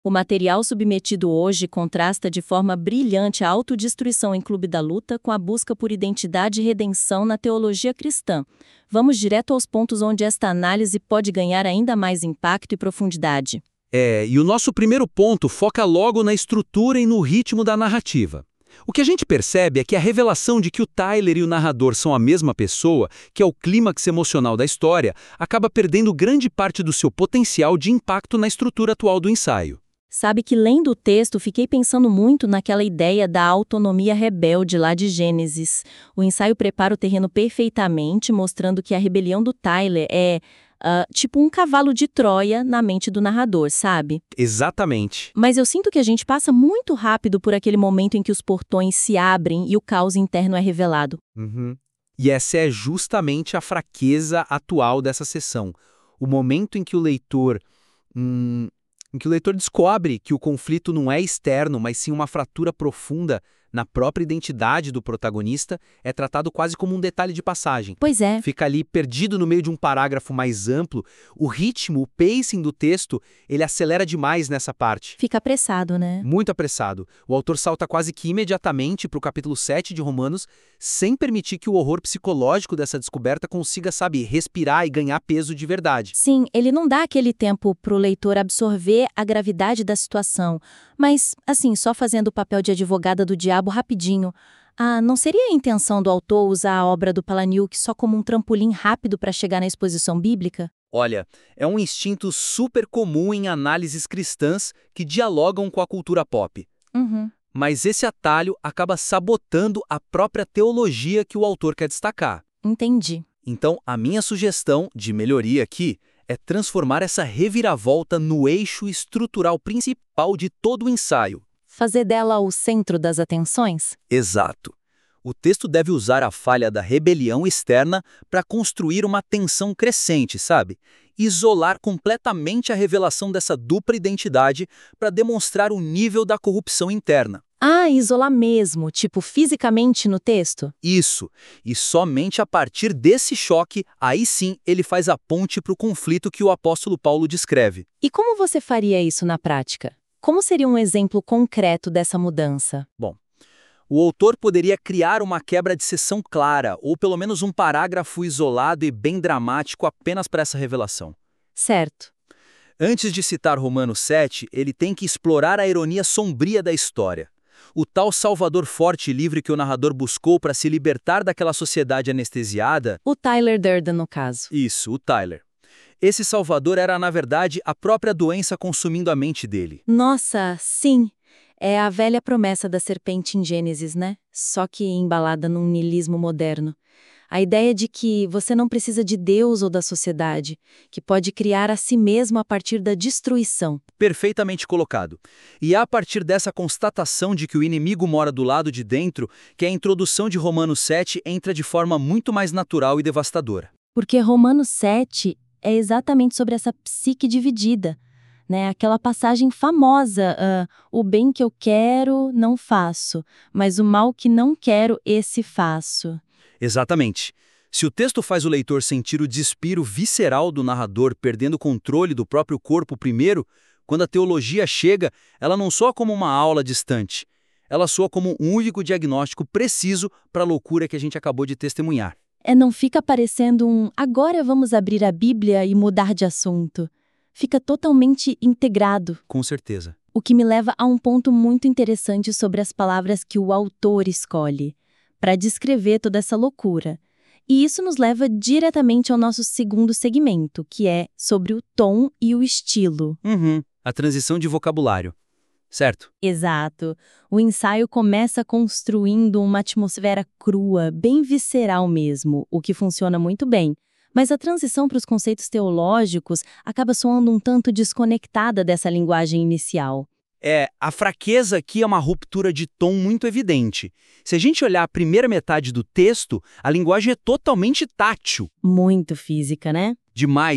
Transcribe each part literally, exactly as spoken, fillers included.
O material submetido hoje contrasta de forma brilhante a autodestruição em Clube da Luta com a busca por identidade e redenção na teologia cristã. Vamos direto aos pontos onde esta análise pode ganhar ainda mais impacto e profundidade. É, e o nosso primeiro ponto foca logo na estrutura e no ritmo da narrativa. O que a gente percebe é que a revelação de que o Tyler e o narrador são a mesma pessoa, que é o clímax emocional da história, acaba perdendo grande parte do seu potencial de impacto na estrutura atual do ensaio. Sabe que lendo o texto fiquei pensando muito naquela ideia da autonomia rebelde lá de Gênesis. O ensaio prepara o terreno perfeitamente, mostrando que a rebelião do Tyler é uh, tipo um cavalo de Troia na mente do narrador, sabe? Exatamente. Mas eu sinto que a gente passa muito rápido por aquele momento em que os portões se abrem e o caos interno é revelado. Uhum. E essa é justamente a fraqueza atual dessa sessão. O momento em que o leitor... Hum, em que o leitor descobre que o conflito não é externo, mas sim uma fratura profunda na própria identidade do protagonista, é tratado quase como um detalhe de passagem. Pois é. Fica ali perdido no meio de um parágrafo mais amplo. O ritmo, o pacing do texto, ele acelera demais nessa parte. Fica apressado, né? Muito apressado. O autor salta quase que imediatamente para o capítulo sete de Romanos, sem permitir que o horror psicológico dessa descoberta consiga, sabe, respirar e ganhar peso de verdade. Sim, ele não dá aquele tempo para o leitor absorver a gravidade da situação, mas, assim, só fazendo o papel de advogada do diabo rapidinho. Ah, não seria a intenção do autor usar a obra do Palahniuk só como um trampolim rápido para chegar na exposição bíblica? Olha, é um instinto super comum em análises cristãs que dialogam com a cultura pop. Uhum. Mas esse atalho acaba sabotando a própria teologia que o autor quer destacar. Entendi. Então, a minha sugestão de melhoria aqui é transformar essa reviravolta no eixo estrutural principal de todo o ensaio. Fazer dela o centro das atenções? Exato. O texto deve usar a falha da rebelião externa para construir uma tensão crescente, sabe? Isolar completamente a revelação dessa dupla identidade para demonstrar o nível da corrupção interna. Ah, isolar mesmo, tipo fisicamente no texto? Isso. E somente a partir desse choque, aí sim ele faz a ponte para o conflito que o apóstolo Paulo descreve. E como você faria isso na prática? Como seria um exemplo concreto dessa mudança? Bom, o autor poderia criar uma quebra de seção clara, ou pelo menos um parágrafo isolado e bem dramático apenas para essa revelação. Certo. Antes de citar Romanos sete, ele tem que explorar a ironia sombria da história. O tal salvador forte e livre que o narrador buscou para se libertar daquela sociedade anestesiada... O Tyler Durden, no caso. Isso, o Tyler. Esse salvador era, na verdade, a própria doença consumindo a mente dele. Nossa, sim. É a velha promessa da serpente em Gênesis, né? Só que embalada num niilismo moderno. A ideia de que você não precisa de Deus ou da sociedade, que pode criar a si mesmo a partir da destruição. Perfeitamente colocado. E é a partir dessa constatação de que o inimigo mora do lado de dentro que a introdução de Romanos sete entra de forma muito mais natural e devastadora. Porque Romanos sete é exatamente sobre essa psique dividida, né? Aquela passagem famosa, uh, o bem que eu quero, não faço, mas o mal que não quero, esse faço. Exatamente. Se o texto faz o leitor sentir o despiro visceral do narrador perdendo o controle do próprio corpo primeiro, quando a teologia chega, ela não soa como uma aula distante. Ela soa como um único diagnóstico preciso para a loucura que a gente acabou de testemunhar. É, não fica parecendo um agora vamos abrir a Bíblia e mudar de assunto. Fica totalmente integrado. Com certeza. O que me leva a um ponto muito interessante sobre as palavras que o autor escolhe para descrever toda essa loucura. E isso nos leva diretamente ao nosso segundo segmento, que é sobre o tom e o estilo. Uhum. A transição de vocabulário. Certo? Exato. O ensaio começa construindo uma atmosfera crua, bem visceral mesmo, o que funciona muito bem. Mas a transição para os conceitos teológicos acaba soando um tanto desconectada dessa linguagem inicial. É, a fraqueza aqui é uma ruptura de tom muito evidente. Se a gente olhar a primeira metade do texto, a linguagem é totalmente tátil. Muito física, né? Demais.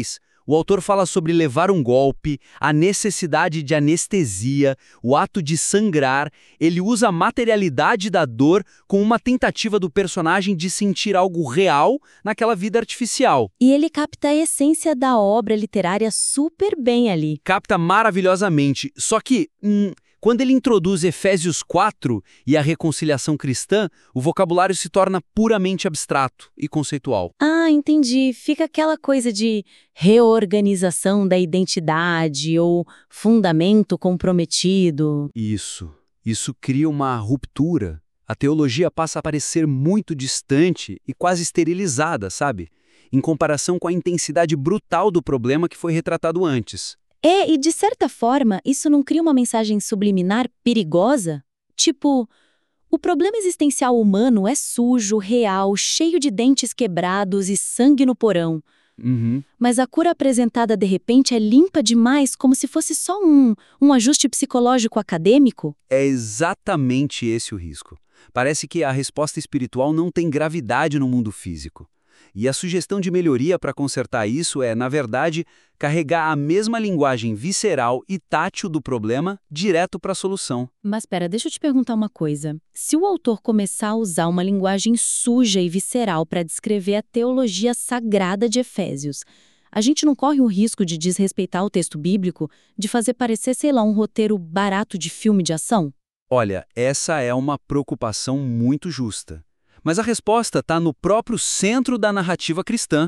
O autor fala sobre levar um golpe, a necessidade de anestesia, o ato de sangrar. Ele usa a materialidade da dor com uma tentativa do personagem de sentir algo real naquela vida artificial. E ele capta a essência da obra literária super bem ali. Capta maravilhosamente, só que... Hum, quando ele introduz Efésios quatro e a reconciliação cristã, o vocabulário se torna puramente abstrato e conceitual. Ah, entendi. Fica aquela coisa de reorganização da identidade ou fundamento comprometido. Isso. Isso cria uma ruptura. A teologia passa a parecer muito distante e quase esterilizada, sabe? Em comparação com a intensidade brutal do problema que foi retratado antes. É, e de certa forma, isso não cria uma mensagem subliminar perigosa? Tipo, o problema existencial humano é sujo, real, cheio de dentes quebrados e sangue no porão. Uhum. Mas a cura apresentada de repente é limpa demais, como se fosse só um, um ajuste psicológico acadêmico? É exatamente esse o risco. Parece que a resposta espiritual não tem gravidade no mundo físico. E a sugestão de melhoria para consertar isso é, na verdade, carregar a mesma linguagem visceral e tátil do problema direto para a solução. Mas pera, deixa eu te perguntar uma coisa. Se o autor começar a usar uma linguagem suja e visceral para descrever a teologia sagrada de Efésios, a gente não corre o risco de desrespeitar o texto bíblico, de fazer parecer, sei lá, um roteiro barato de filme de ação? Olha, essa é uma preocupação muito justa. Mas a resposta está no próprio centro da narrativa cristã.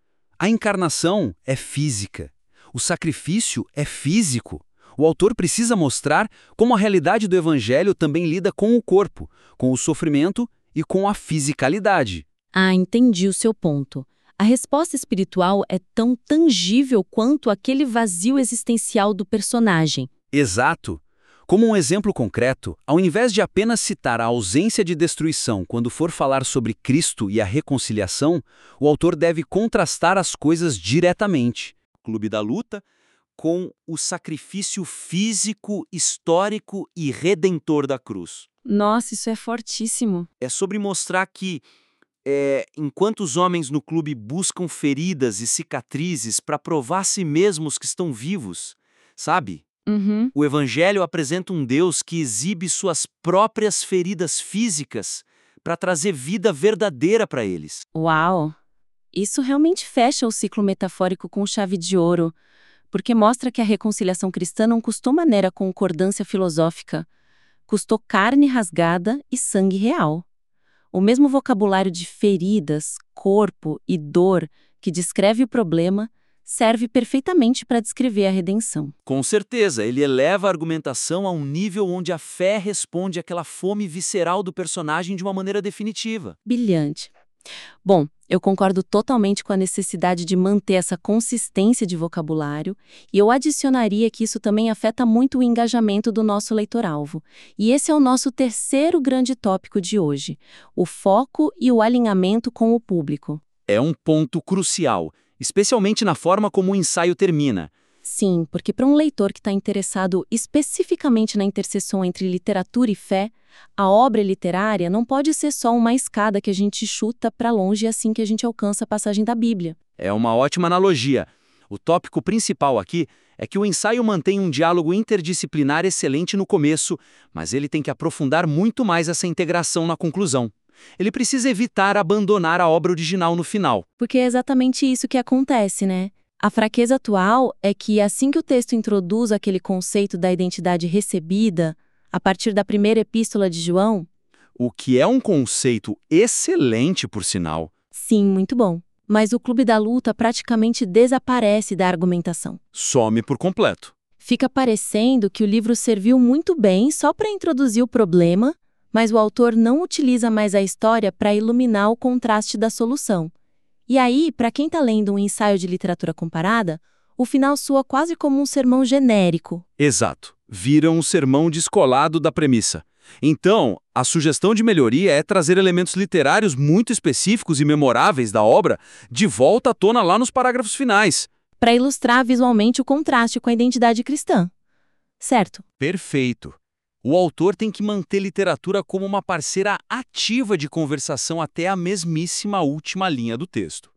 A encarnação é física. O sacrifício é físico. O autor precisa mostrar como a realidade do evangelho também lida com o corpo, com o sofrimento e com a fisicalidade. Ah, entendi o seu ponto. A resposta espiritual é tão tangível quanto aquele vazio existencial do personagem. Exato. Como um exemplo concreto, ao invés de apenas citar a ausência de destruição quando for falar sobre Cristo e a reconciliação, o autor deve contrastar as coisas diretamente. Clube da Luta com o sacrifício físico, histórico e redentor da cruz. Nossa, isso é fortíssimo. É sobre mostrar que, é, enquanto os homens no clube buscam feridas e cicatrizes para provar a si mesmos que estão vivos, sabe? Uhum. O Evangelho apresenta um Deus que exibe suas próprias feridas físicas para trazer vida verdadeira para eles. Uau! Isso realmente fecha o ciclo metafórico com chave de ouro, porque mostra que a reconciliação cristã não custou maneira concordância filosófica, custou carne rasgada e sangue real. O mesmo vocabulário de feridas, corpo e dor que descreve o problema serve perfeitamente para descrever a redenção. Com certeza, ele eleva a argumentação a um nível onde a fé responde àquela fome visceral do personagem de uma maneira definitiva. Brilhante. Bom, eu concordo totalmente com a necessidade de manter essa consistência de vocabulário e eu adicionaria que isso também afeta muito o engajamento do nosso leitor-alvo. E esse é o nosso terceiro grande tópico de hoje, o foco e o alinhamento com o público. É um ponto crucial, especialmente na forma como o ensaio termina. Sim, porque para um leitor que está interessado especificamente na interseção entre literatura e fé, a obra literária não pode ser só uma escada que a gente chuta para longe assim que a gente alcança a passagem da Bíblia. É uma ótima analogia. O tópico principal aqui é que o ensaio mantém um diálogo interdisciplinar excelente no começo, mas ele tem que aprofundar muito mais essa integração na conclusão. Ele precisa evitar abandonar a obra original no final. Porque é exatamente isso que acontece, né? A fraqueza atual é que, assim que o texto introduz aquele conceito da identidade recebida, a partir da primeira epístola de João... O que é um conceito excelente, por sinal. Sim, muito bom. Mas o Clube da Luta praticamente desaparece da argumentação. Some por completo. Fica parecendo que o livro serviu muito bem só para introduzir o problema, mas o autor não utiliza mais a história para iluminar o contraste da solução. E aí, para quem está lendo um ensaio de literatura comparada, o final soa quase como um sermão genérico. Exato. Vira um sermão descolado da premissa. Então, a sugestão de melhoria é trazer elementos literários muito específicos e memoráveis da obra de volta à tona lá nos parágrafos finais. Para ilustrar visualmente o contraste com a identidade cristã. Certo? Perfeito. O autor tem que manter literatura como uma parceira ativa de conversação até a mesmíssima última linha do texto.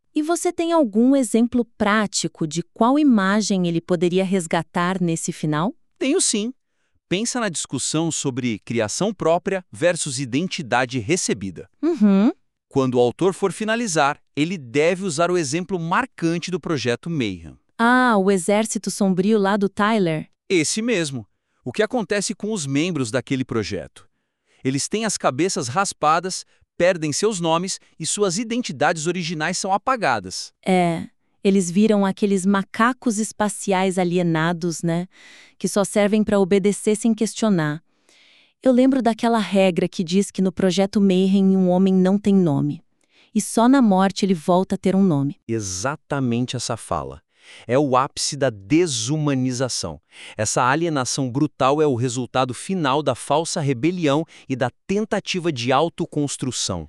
E você tem algum exemplo prático de qual imagem ele poderia resgatar nesse final? Tenho sim. Pensa na discussão sobre criação própria versus identidade recebida. Uhum. Quando o autor for finalizar, ele deve usar o exemplo marcante do projeto Mayhem. Ah, o Exército Sombrio lá do Tyler. Esse mesmo. O que acontece com os membros daquele projeto? Eles têm as cabeças raspadas, perdem seus nomes e suas identidades originais são apagadas. É, eles viram aqueles macacos espaciais alienados, né? Que só servem para obedecer sem questionar. Eu lembro daquela regra que diz que no projeto Mayhem um homem não tem nome. E só na morte ele volta a ter um nome. Exatamente essa fala. É o ápice da desumanização. Essa alienação brutal é o resultado final da falsa rebelião e da tentativa de autoconstrução.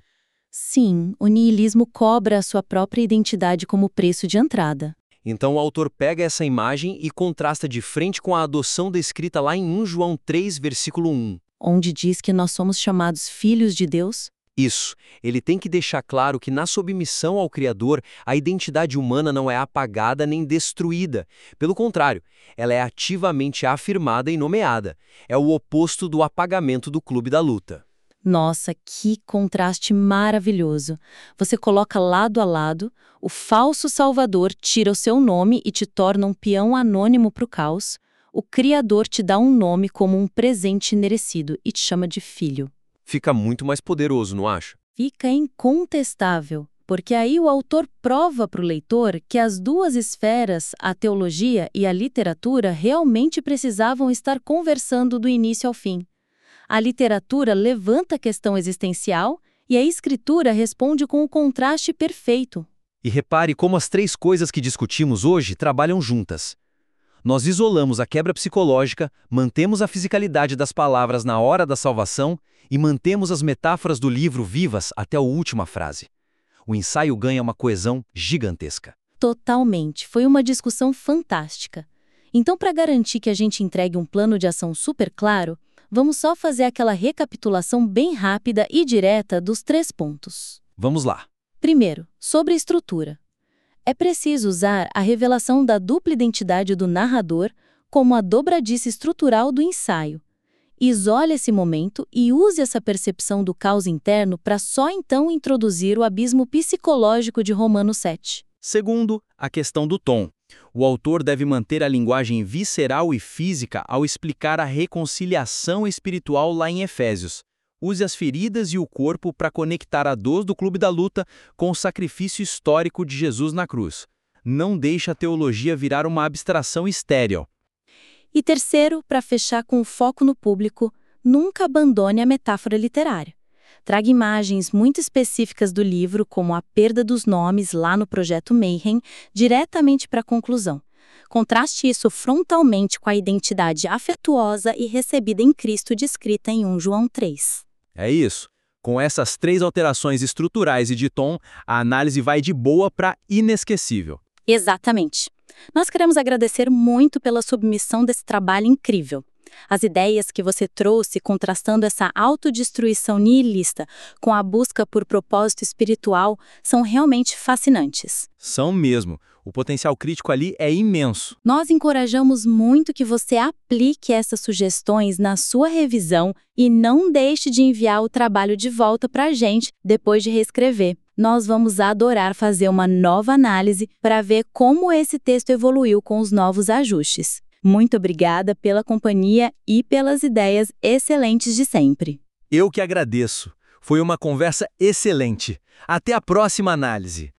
Sim, o niilismo cobra a sua própria identidade como preço de entrada. Então o autor pega essa imagem e contrasta de frente com a adoção descrita lá em Primeiro João três, versículo um. Onde diz que nós somos chamados filhos de Deus? Isso, ele tem que deixar claro que na submissão ao Criador, a identidade humana não é apagada nem destruída. Pelo contrário, ela é ativamente afirmada e nomeada. É o oposto do apagamento do clube da luta. Nossa, que contraste maravilhoso! Você coloca lado a lado, o falso salvador tira o seu nome e te torna um peão anônimo para o caos. O Criador te dá um nome como um presente imerecido e te chama de filho. Fica muito mais poderoso, não acha? Fica incontestável, porque aí o autor prova para o leitor que as duas esferas, a teologia e a literatura, realmente precisavam estar conversando do início ao fim. A literatura levanta a questão existencial e a escritura responde com o contraste perfeito. E repare como as três coisas que discutimos hoje trabalham juntas. Nós isolamos a quebra psicológica, mantemos a fisicalidade das palavras na hora da salvação e mantemos as metáforas do livro vivas até a última frase. O ensaio ganha uma coesão gigantesca. Totalmente. Foi uma discussão fantástica. Então, para garantir que a gente entregue um plano de ação super claro, vamos só fazer aquela recapitulação bem rápida e direta dos três pontos. Vamos lá. Primeiro, sobre a estrutura. É preciso usar a revelação da dupla identidade do narrador como a dobradiça estrutural do ensaio. Isole esse momento e use essa percepção do caos interno para só então introduzir o abismo psicológico de Romanos sete. Segundo, a questão do tom. O autor deve manter a linguagem visceral e física ao explicar a reconciliação espiritual lá em Efésios. Use as feridas e o corpo para conectar a dor do clube da luta com o sacrifício histórico de Jesus na cruz. Não deixe a teologia virar uma abstração estéril. E terceiro, para fechar com o foco no público, nunca abandone a metáfora literária. Traga imagens muito específicas do livro, como a perda dos nomes lá no projeto Mayhem, diretamente para a conclusão. Contraste isso frontalmente com a identidade afetuosa e recebida em Cristo descrita em Primeiro João três. É isso. Com essas três alterações estruturais e de tom, a análise vai de boa para inesquecível. Exatamente. Nós queremos agradecer muito pela submissão desse trabalho incrível. As ideias que você trouxe contrastando essa autodestruição nihilista com a busca por propósito espiritual são realmente fascinantes. São mesmo. O potencial crítico ali é imenso. Nós encorajamos muito que você aplique essas sugestões na sua revisão e não deixe de enviar o trabalho de volta para a gente depois de reescrever. Nós vamos adorar fazer uma nova análise para ver como esse texto evoluiu com os novos ajustes. Muito obrigada pela companhia e pelas ideias excelentes de sempre. Eu que agradeço. Foi uma conversa excelente. Até a próxima análise.